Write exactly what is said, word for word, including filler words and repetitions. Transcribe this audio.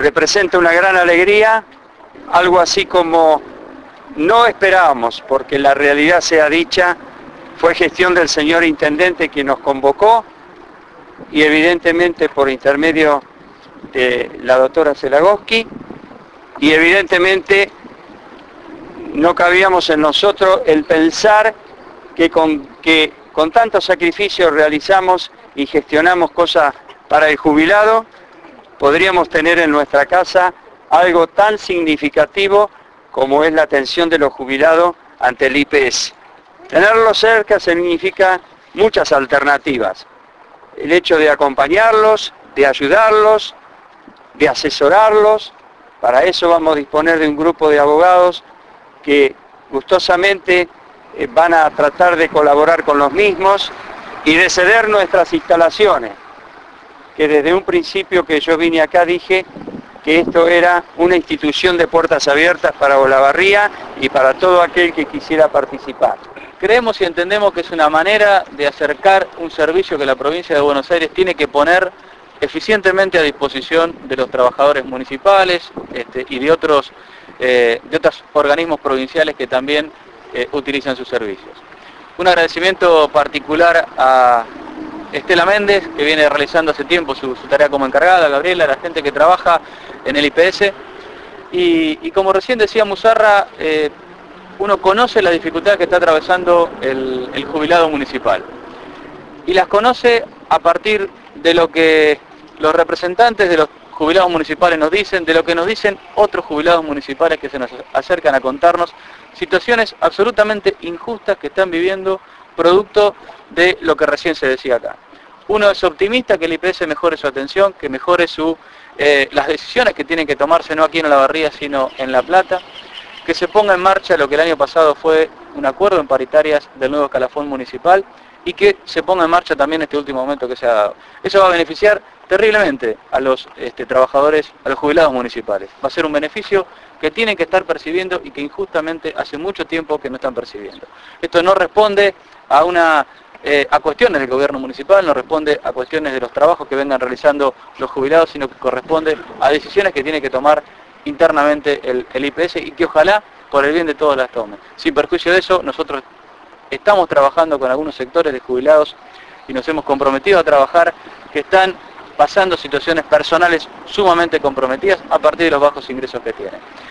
representa una gran alegría, algo así como no esperábamos, porque la realidad sea dicha, fue gestión del señor Intendente quien nos convocó y evidentemente por intermedio de la doctora Zelagoski, y evidentemente no cabíamos en nosotros el pensar que con, que con tanto sacrificio realizamos y gestionamos cosas para el jubilado, podríamos tener en nuestra casa algo tan significativo como es la atención de los jubilados ante el I P S. Tenerlos cerca significa muchas alternativas. El hecho de acompañarlos, de ayudarlos, de asesorarlos. Para eso vamos a disponer de un grupo de abogados que gustosamente eh, van a tratar de colaborar con los mismos y de ceder nuestras instalaciones, que desde un principio que yo vine acá dije que esto era una institución de puertas abiertas para Olavarría y para todo aquel que quisiera participar. Creemos y entendemos que es una manera de acercar un servicio que la provincia de Buenos Aires tiene que poner eficientemente a disposición de los trabajadores municipales este, y de otros, eh, de otros organismos provinciales que también eh, utilizan sus servicios. Un agradecimiento particular a Estela Méndez, que viene realizando hace tiempo su, su tarea como encargada, a Gabriela, a la gente que trabaja en el I P S. Y, y como recién decía Musarra, eh, uno conoce las dificultades que está atravesando el, el jubilado municipal. Y las conoce a partir de lo que los representantes de los jubilados municipales nos dicen, de lo que nos dicen otros jubilados municipales que se nos acercan a contarnos situaciones absolutamente injustas que están viviendo producto de lo que recién se decía acá. Uno es optimista que el I P S mejore su atención, que mejore su, eh, las decisiones que tienen que tomarse no aquí en Olavarría sino en La Plata, que se ponga en marcha lo que el año pasado fue un acuerdo en paritarias del nuevo escalafón municipal y que se ponga en marcha también este último momento que se ha dado. Eso va a beneficiar terriblemente a los este, trabajadores, a los jubilados municipales. Va a ser un beneficio que tienen que estar percibiendo y que injustamente hace mucho tiempo que no están percibiendo. Esto no responde a, una, eh, a cuestiones del gobierno municipal, no responde a cuestiones de los trabajos que vengan realizando los jubilados, sino que corresponde a decisiones que tiene que tomar internamente el, el I P S y que ojalá por el bien de todos las tomen. Sin perjuicio de eso, nosotros estamos trabajando con algunos sectores de jubilados y nos hemos comprometido a trabajar que están pasando situaciones personales sumamente comprometidas a partir de los bajos ingresos que tienen.